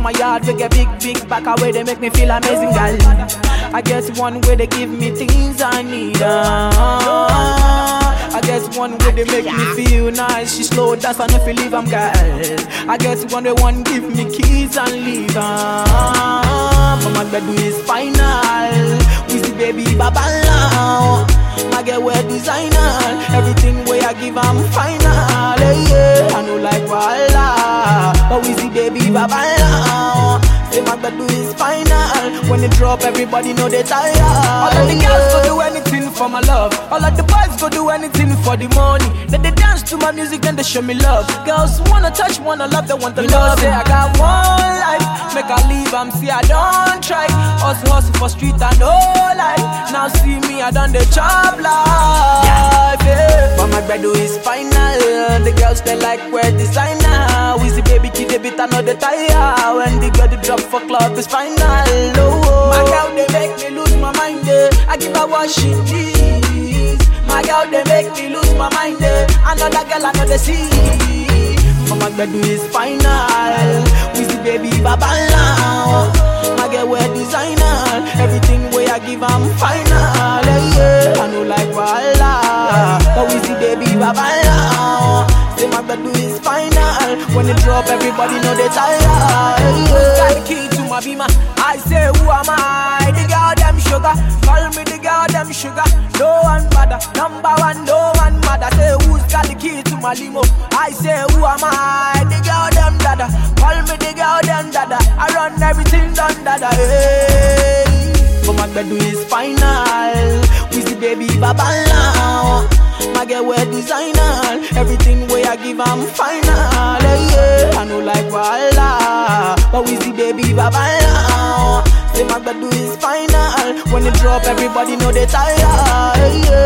my yard, we get big back away, they make me feel amazing, girl. I guess one way they give me things I need. I guess one way they make me feel nice. She slow dance and if you leave, I'm girl. I guess one way one give me keys and leave. But my bed is final. We see baby babala. My girl wear designer. Everything way I give, I'm final. Yeah, I know like Walla. But we see baby babala. Say my bed is final. When they drop, everybody know they tired. All of the girls go do anything for my love. All of the boys go do anything for the money. Then they dance to my music and they show me love. Girls wanna touch, wanna love, they want the love. Say I got one life, make I leave, I'm see I don't try. Hustle for street and no life. Now see me, I done the job life. Yeah. But my bread is final. The girls they like wear designer. We see baby kid they beat another tire. When they got the drop for club is final. Oh. My girl they make me lose my mind. I give her what she needs. My girl they make me lose my mind. Another girl another see. But my bread is final. We see baby babala. My girl wear designer. Everything way I give I'm final. Yeah, I know like Walla. But we see baby babala. Say my bed is final. When they drop, everybody know they tired. Who's got the key to my beamer? I say who am I? The girl them sugar. Call me the girl them sugar. No one bother. Number one, no one mother. Say who's got the key to my limo? I say who am I? The girl them dada. Call me the girl them dada. I run everything done dada. Hey. But my bed is final. We see baby babala. My girl wear designer. Everything way I give I'm final. Yeah, I know like Walla. But we see baby babala. Say my bed is final. When they drop everybody know they tired. Yeah.